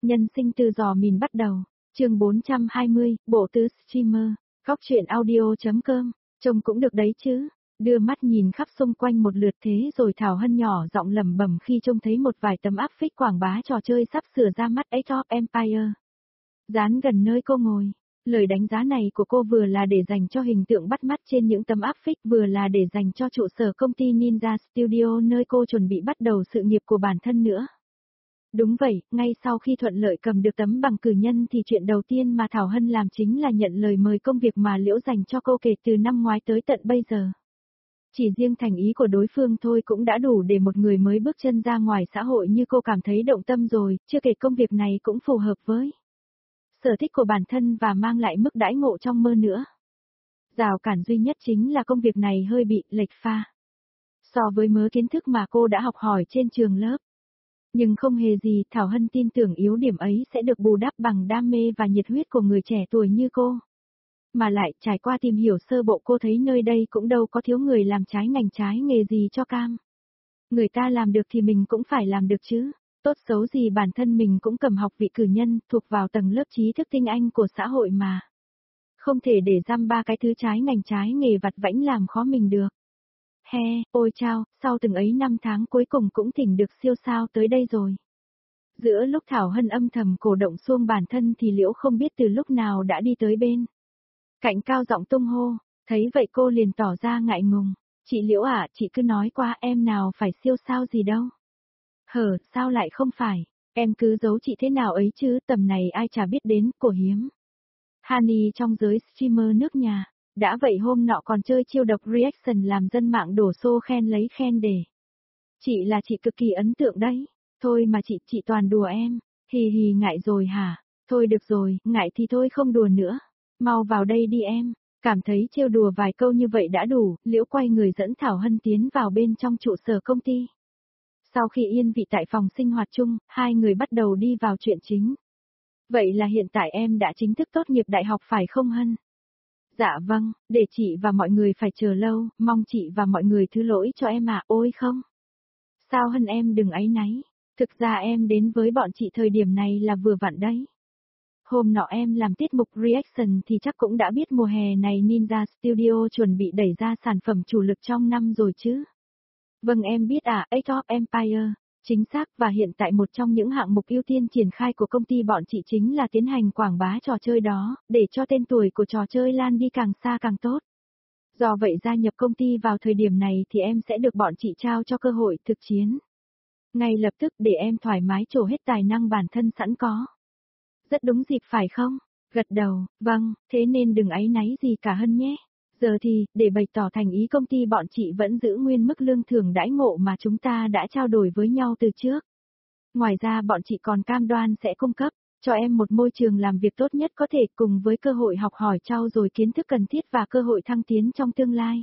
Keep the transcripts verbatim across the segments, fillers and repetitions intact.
Nhân sinh từ giò mìn bắt đầu, chương bốn trăm hai mươi, bộ tứ streamer, góc truyện audio.com, trông cũng được đấy chứ. Đưa mắt nhìn khắp xung quanh một lượt thế rồi Thảo Hân nhỏ giọng lẩm bẩm khi trông thấy một vài tấm áp phích quảng bá trò chơi sắp sửa ra mắt Age of Empire. Dán gần nơi cô ngồi, lời đánh giá này của cô vừa là để dành cho hình tượng bắt mắt trên những tấm áp phích, vừa là để dành cho trụ sở công ty Ninja Studio nơi cô chuẩn bị bắt đầu sự nghiệp của bản thân nữa. Đúng vậy, ngay sau khi thuận lợi cầm được tấm bằng cử nhân thì chuyện đầu tiên mà Thảo Hân làm chính là nhận lời mời công việc mà Liễu dành cho cô kể từ năm ngoái tới tận bây giờ. Chỉ riêng thành ý của đối phương thôi cũng đã đủ để một người mới bước chân ra ngoài xã hội như cô cảm thấy động tâm rồi, chưa kể công việc này cũng phù hợp với sở thích của bản thân và mang lại mức đãi ngộ trong mơ nữa. Rào cản duy nhất chính là công việc này hơi bị lệch pha so với mớ kiến thức mà cô đã học hỏi trên trường lớp. Nhưng không hề gì, Thảo Hân tin tưởng yếu điểm ấy sẽ được bù đắp bằng đam mê và nhiệt huyết của người trẻ tuổi như cô. Mà lại, trải qua tìm hiểu sơ bộ cô thấy nơi đây cũng đâu có thiếu người làm trái ngành trái nghề gì cho cam. Người ta làm được thì mình cũng phải làm được chứ. Tốt xấu gì bản thân mình cũng cầm học vị cử nhân, thuộc vào tầng lớp trí thức tinh anh của xã hội mà. Không thể để dăm ba cái thứ trái ngành trái nghề vặt vãnh làm khó mình được. He, ôi chao, sau từng ấy năm tháng cuối cùng cũng thỉnh được siêu sao tới đây rồi. Giữa lúc Thảo Hân âm thầm cổ động xuông bản thân thì Liễu không biết từ lúc nào đã đi tới bên cạnh cao giọng tung hô, thấy vậy cô liền tỏ ra ngại ngùng. Chị Liễu ạ, chị cứ nói qua, em nào phải siêu sao gì đâu. Hở, sao lại không phải, em cứ giấu chị thế nào ấy chứ, tầm này ai chả biết đến, của hiếm. Hani trong giới streamer nước nhà, đã vậy hôm nọ còn chơi chiêu độc reaction làm dân mạng đổ xô khen lấy khen để. Chị là chị cực kỳ ấn tượng đấy, thôi mà chị, chị toàn đùa em, hì hì ngại rồi hả, thôi được rồi, ngại thì thôi không đùa nữa, mau vào đây đi em, cảm thấy trêu đùa vài câu như vậy đã đủ, Liễu quay người dẫn Thảo Hân tiến vào bên trong trụ sở công ty. Sau khi yên vị tại phòng sinh hoạt chung, hai người bắt đầu đi vào chuyện chính. Vậy là hiện tại em đã chính thức tốt nghiệp đại học phải không Hân? Dạ vâng, để chị và mọi người phải chờ lâu, mong chị và mọi người thứ lỗi cho em ạ, ôi không. Sao Hân em đừng áy náy, thực ra em đến với bọn chị thời điểm này là vừa vặn đấy. Hôm nọ em làm tiết mục reaction thì chắc cũng đã biết mùa hè này Ninja Studio chuẩn bị đẩy ra sản phẩm chủ lực trong năm rồi chứ. Vâng em biết à, Age of Empire, chính xác, và hiện tại một trong những hạng mục ưu tiên triển khai của công ty bọn chị chính là tiến hành quảng bá trò chơi đó, để cho tên tuổi của trò chơi lan đi càng xa càng tốt. Do vậy gia nhập công ty vào thời điểm này thì em sẽ được bọn chị trao cho cơ hội thực chiến. Ngay lập tức để em thoải mái trổ hết tài năng bản thân sẵn có. Rất đúng dịp phải không? Gật đầu, vâng, thế nên đừng áy náy gì cả Hân nhé. Giờ thì, để bày tỏ thành ý công ty bọn chị vẫn giữ nguyên mức lương thưởng đãi ngộ mà chúng ta đã trao đổi với nhau từ trước. Ngoài ra bọn chị còn cam đoan sẽ cung cấp cho em một môi trường làm việc tốt nhất có thể cùng với cơ hội học hỏi trau dồi kiến thức cần thiết và cơ hội thăng tiến trong tương lai.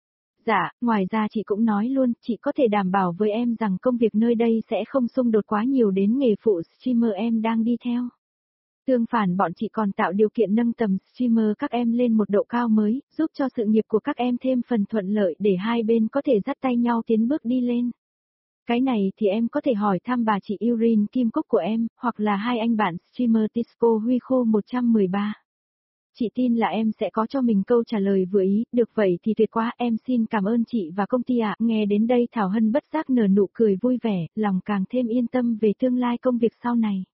Dạ, ngoài ra chị cũng nói luôn, chị có thể đảm bảo với em rằng công việc nơi đây sẽ không xung đột quá nhiều đến nghề phụ streamer em đang đi theo. Tương phản bọn chị còn tạo điều kiện nâng tầm streamer các em lên một độ cao mới, giúp cho sự nghiệp của các em thêm phần thuận lợi để hai bên có thể dắt tay nhau tiến bước đi lên. Cái này thì em có thể hỏi thăm bà chị Yurin Kim Cúc của em, hoặc là hai anh bạn streamer Tisco Huy Khô một trăm mười ba. Chị tin là em sẽ có cho mình câu trả lời vừa ý, được vậy thì tuyệt quá, em xin cảm ơn chị và công ty ạ. Nghe đến đây Thảo Hân bất giác nở nụ cười vui vẻ, lòng càng thêm yên tâm về tương lai công việc sau này.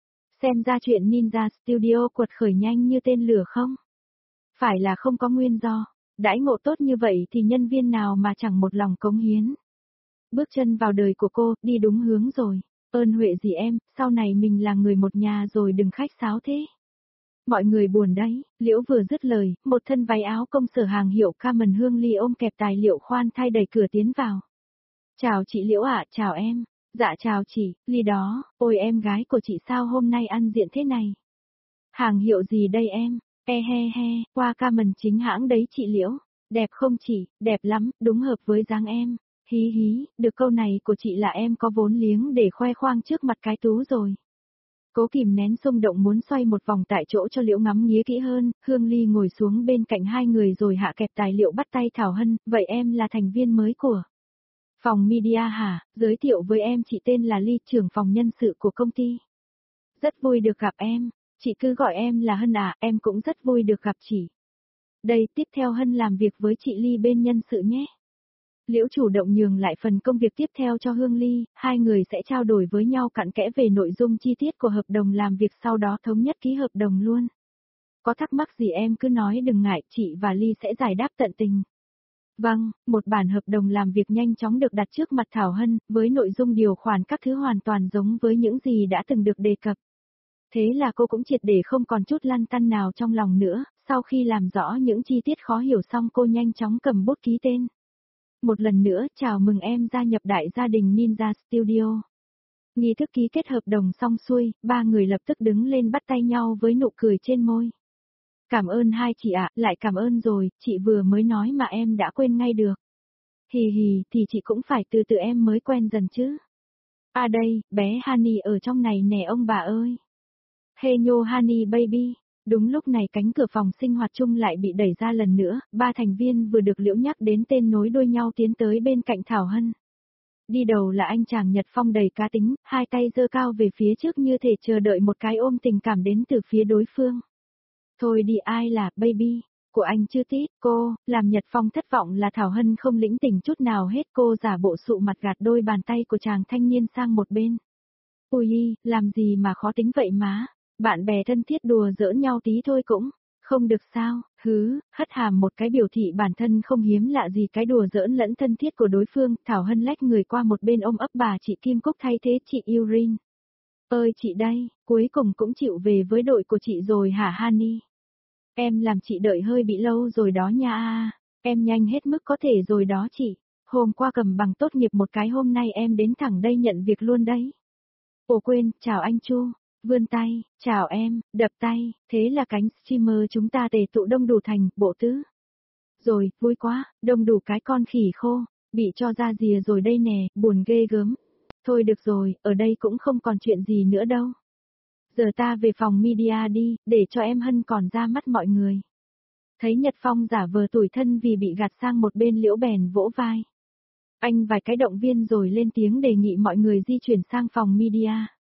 Xem ra chuyện Ninja Studio quật khởi nhanh như tên lửa không? Phải là không có nguyên do, đãi ngộ tốt như vậy thì nhân viên nào mà chẳng một lòng cống hiến. Bước chân vào đời của cô, đi đúng hướng rồi, ơn huệ gì em, sau này mình là người một nhà rồi đừng khách sáo thế. Mọi người buồn đấy, Liễu vừa dứt lời, một thân váy áo công sở hàng hiệu Carmen Hương Ly ôm kẹp tài liệu khoan thai đẩy cửa tiến vào. Chào chị Liễu ạ, chào em. Dạ chào chị, Ly đó, ôi em gái của chị sao hôm nay ăn diện thế này? Hàng hiệu gì đây em? E he he, qua Carmen chính hãng đấy chị Liễu. Đẹp không chị, đẹp lắm, đúng hợp với dáng em. Hí hí, được câu này của chị là em có vốn liếng để khoe khoang trước mặt cái tú rồi. Cố kìm nén xung động muốn xoay một vòng tại chỗ cho Liễu ngắm nghía kỹ hơn, Hương Ly ngồi xuống bên cạnh hai người rồi hạ kẹp tài liệu bắt tay Thảo Hân, vậy em là thành viên mới của phòng media hả? Giới thiệu với em chị tên là Ly, trưởng phòng nhân sự của công ty. Rất vui được gặp em, chị cứ gọi em là Hân à, em cũng rất vui được gặp chị. Đây, tiếp theo Hân làm việc với chị Ly bên nhân sự nhé. Liễu chủ động nhường lại phần công việc tiếp theo cho Hương Ly, hai người sẽ trao đổi với nhau cặn kẽ về nội dung chi tiết của hợp đồng làm việc, sau đó thống nhất ký hợp đồng luôn. Có thắc mắc gì em cứ nói đừng ngại, chị và Ly sẽ giải đáp tận tình. Vâng, một bản hợp đồng làm việc nhanh chóng được đặt trước mặt Thảo Hân, với nội dung điều khoản các thứ hoàn toàn giống với những gì đã từng được đề cập. Thế là cô cũng triệt để không còn chút lăn tăn nào trong lòng nữa, sau khi làm rõ những chi tiết khó hiểu xong cô nhanh chóng cầm bút ký tên. Một lần nữa chào mừng em gia nhập đại gia đình Ninja Studio. Nghi thức ký kết hợp đồng xong xuôi, ba người lập tức đứng lên bắt tay nhau với nụ cười trên môi. Cảm ơn hai chị ạ, lại cảm ơn rồi, chị vừa mới nói mà em đã quên ngay được. Hì hì, thì chị cũng phải từ từ em mới quen dần chứ. À đây, bé Honey ở trong này nè ông bà ơi. Hey nhô Honey baby. Đúng lúc này cánh cửa phòng sinh hoạt chung lại bị đẩy ra lần nữa, ba thành viên vừa được Liễu nhắc đến tên nối đuôi nhau tiến tới bên cạnh Thảo Hân. Đi đầu là anh chàng Nhật Phong đầy cá tính, hai tay giơ cao về phía trước như thể chờ đợi một cái ôm tình cảm đến từ phía đối phương. Thôi đi, ai là baby của anh chưa tít, cô, làm Nhật Phong thất vọng là Thảo Hân không lĩnh tình chút nào hết, cô giả bộ sụ mặt gạt đôi bàn tay của chàng thanh niên sang một bên. Ui, làm gì mà khó tính vậy má, bạn bè thân thiết đùa giỡn nhau tí thôi cũng, không được sao, hứ, hất hàm một cái biểu thị bản thân không hiếm lạ gì cái đùa giỡn lẫn thân thiết của đối phương, Thảo Hân lách người qua một bên ôm ấp bà chị Kim Cúc thay thế chị Yurin. Ơi chị đây, cuối cùng cũng chịu về với đội của chị rồi hả Honey? Em làm chị đợi hơi bị lâu rồi đó nha. Em nhanh hết mức có thể rồi đó chị. Hôm qua cầm bằng tốt nghiệp một cái, hôm nay em đến thẳng đây nhận việc luôn đấy. Ồ quên, chào anh Chu. Vươn tay, chào em, đập tay, thế là cánh streamer chúng ta tề tụ đông đủ thành bộ tứ. Rồi, vui quá, đông đủ cái con khỉ khô, bị cho ra rìa rồi đây nè, buồn ghê gớm. Thôi được rồi, ở đây cũng không còn chuyện gì nữa đâu. Giờ ta về phòng media đi, để cho em Hân còn ra mắt mọi người. Thấy Nhật Phong giả vờ tủi thân vì bị gạt sang một bên, Liễu bèn vỗ vai. Anh vài cái động viên rồi lên tiếng đề nghị mọi người di chuyển sang phòng media.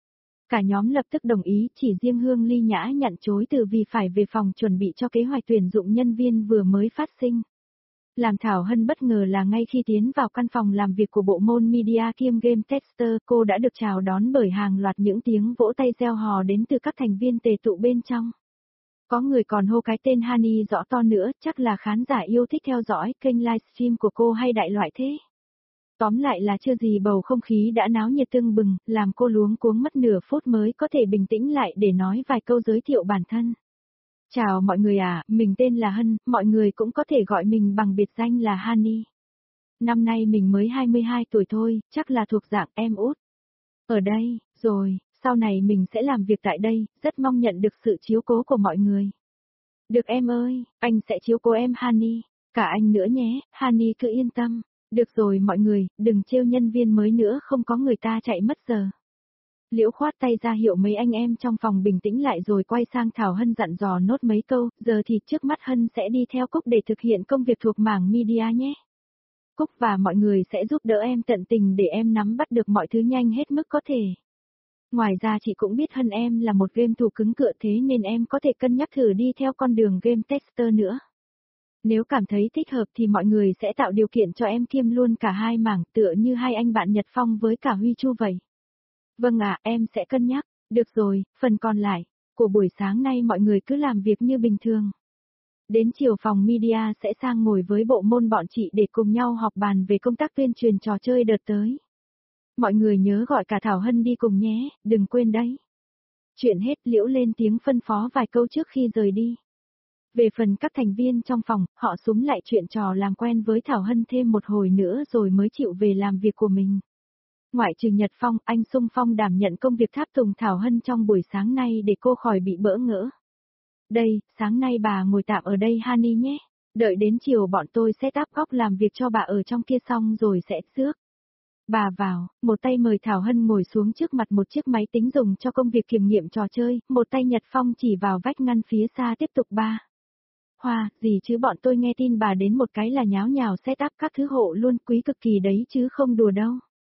Cả nhóm lập tức đồng ý, chỉ riêng Hương Ly nhã nhặn chối từ vì phải về phòng chuẩn bị cho kế hoạch tuyển dụng nhân viên vừa mới phát sinh. Làm Thảo Hân bất ngờ là ngay khi tiến vào căn phòng làm việc của bộ môn media kiêm game tester, cô đã được chào đón bởi hàng loạt những tiếng vỗ tay reo hò đến từ các thành viên tề tụ bên trong. Có người còn hô cái tên Honey rõ to nữa, chắc là khán giả yêu thích theo dõi kênh livestream của cô hay đại loại thế. Tóm lại là chưa gì bầu không khí đã náo nhiệt tưng bừng, làm cô luống cuống mất nửa phút mới có thể bình tĩnh lại để nói vài câu giới thiệu bản thân. Chào mọi người à, mình tên là Hân, mọi người cũng có thể gọi mình bằng biệt danh là Honey. Năm nay mình mới hai mươi hai tuổi thôi, chắc là thuộc dạng em út. Ở đây, rồi, sau này mình sẽ làm việc tại đây, rất mong nhận được sự chiếu cố của mọi người. Được em ơi, anh sẽ chiếu cố em Honey, cả anh nữa nhé, Honey cứ yên tâm. Được rồi mọi người, đừng trêu nhân viên mới nữa, không có người ta chạy mất giờ. Liễu khoát tay ra hiệu mấy anh em trong phòng bình tĩnh lại rồi quay sang Thảo Hân dặn dò nốt mấy câu, giờ thì trước mắt Hân sẽ đi theo Cúc để thực hiện công việc thuộc mảng media nhé. Cúc và mọi người sẽ giúp đỡ em tận tình để em nắm bắt được mọi thứ nhanh hết mức có thể. Ngoài ra chị cũng biết Hân em là một game thủ cứng cựa, thế nên em có thể cân nhắc thử đi theo con đường game tester nữa. Nếu cảm thấy thích hợp thì mọi người sẽ tạo điều kiện cho em kiêm luôn cả hai mảng, tựa như hai anh bạn Nhật Phong với cả Huy Chu vậy. Vâng ạ, em sẽ cân nhắc. Được rồi, phần còn lại của buổi sáng nay mọi người cứ làm việc như bình thường. Đến chiều phòng media sẽ sang ngồi với bộ môn bọn chị để cùng nhau họp bàn về công tác tuyên truyền trò chơi đợt tới. Mọi người nhớ gọi cả Thảo Hân đi cùng nhé, đừng quên đấy. Chuyện hết, Liễu lên tiếng phân phó vài câu trước khi rời đi. Về phần các thành viên trong phòng, họ xúm lại chuyện trò làm quen với Thảo Hân thêm một hồi nữa rồi mới chịu về làm việc của mình. Ngoại trừ Nhật Phong, anh Sung Phong đảm nhận công việc tháp tùng Thảo Hân trong buổi sáng nay để cô khỏi bị bỡ ngỡ. Đây, sáng nay bà ngồi tạm ở đây Honey nhé. Đợi đến chiều bọn tôi set up góc làm việc cho bà ở trong kia xong rồi sẽ rước bà vào, một tay mời Thảo Hân ngồi xuống trước mặt một chiếc máy tính dùng cho công việc kiểm nghiệm trò chơi, một tay Nhật Phong chỉ vào vách ngăn phía xa tiếp tục ba. Hoa, gì chứ bọn tôi nghe tin bà đến một cái là nháo nhào set up các thứ hộ luôn, quý cực kỳ đấy chứ không đùa đâu.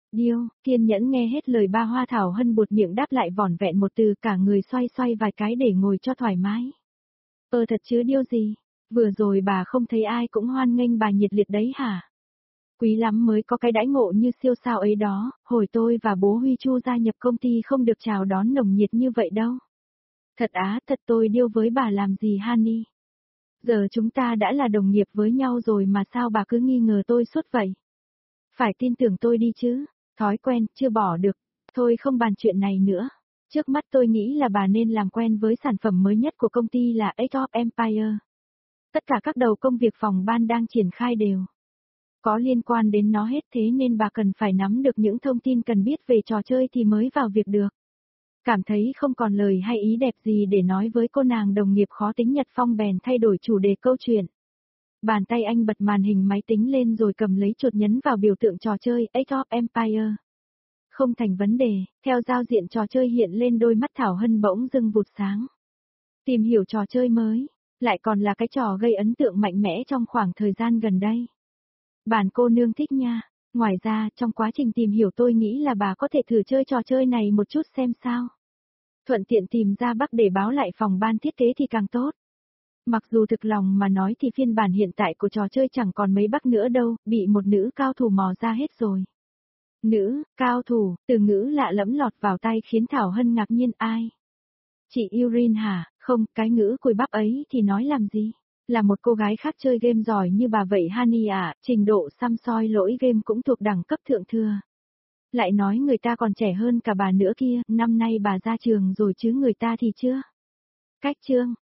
Điêu, kiên nhẫn nghe hết lời ba Hoa Thảo Hân buột miệng đáp lại vỏn vẹn một từ, cả người xoay xoay vài cái để ngồi cho thoải mái. Ơ thật chứ Điêu gì? Vừa rồi bà không thấy ai cũng hoan nghênh bà nhiệt liệt đấy hả? Quý lắm mới có cái đãi ngộ như siêu sao ấy đó, hồi tôi và bố Huy Chu gia nhập công ty không được chào đón nồng nhiệt như vậy đâu. Thật á, thật tôi Điêu với bà làm gì Honey? Giờ chúng ta đã là đồng nghiệp với nhau rồi mà sao bà cứ nghi ngờ tôi suốt vậy? Phải tin tưởng tôi đi chứ, thói quen, chưa bỏ được, thôi không bàn chuyện này nữa. Trước mắt tôi nghĩ là bà nên làm quen với sản phẩm mới nhất của công ty là Age of Empire. Tất cả các đầu công việc phòng ban đang triển khai đều có liên quan đến nó hết, thế nên bà cần phải nắm được những thông tin cần biết về trò chơi thì mới vào việc được. Cảm thấy không còn lời hay ý đẹp gì để nói với cô nàng đồng nghiệp khó tính Nhật Phong bèn thay đổi chủ đề câu chuyện. Bàn tay anh bật màn hình máy tính lên rồi cầm lấy chuột nhấn vào biểu tượng trò chơi Age of Empire. Không thành vấn đề, theo giao diện trò chơi hiện lên đôi mắt Thảo Hân bỗng dưng vụt sáng. Tìm hiểu trò chơi mới, lại còn là cái trò gây ấn tượng mạnh mẽ trong khoảng thời gian gần đây. Bản cô nương thích nha, ngoài ra trong quá trình tìm hiểu tôi nghĩ là bà có thể thử chơi trò chơi này một chút xem sao. Thuận tiện tìm ra bug để báo lại phòng ban thiết kế thì càng tốt. Mặc dù thực lòng mà nói thì phiên bản hiện tại của trò chơi chẳng còn mấy bug nữa đâu, bị một nữ cao thủ mò ra hết rồi. Nữ, cao thủ, từ ngữ lạ lẫm lọt vào tai khiến Thảo Hân ngạc nhiên ai. Chị Yurin hả, không, cái ngữ cùi bắp ấy thì nói làm gì? Là một cô gái khác chơi game giỏi như bà vậy Honey à, trình độ xăm soi lỗi game cũng thuộc đẳng cấp thượng thừa. Lại nói người ta còn trẻ hơn cả bà nữa kia, năm nay bà ra trường rồi chứ người ta thì chưa. Cách chương,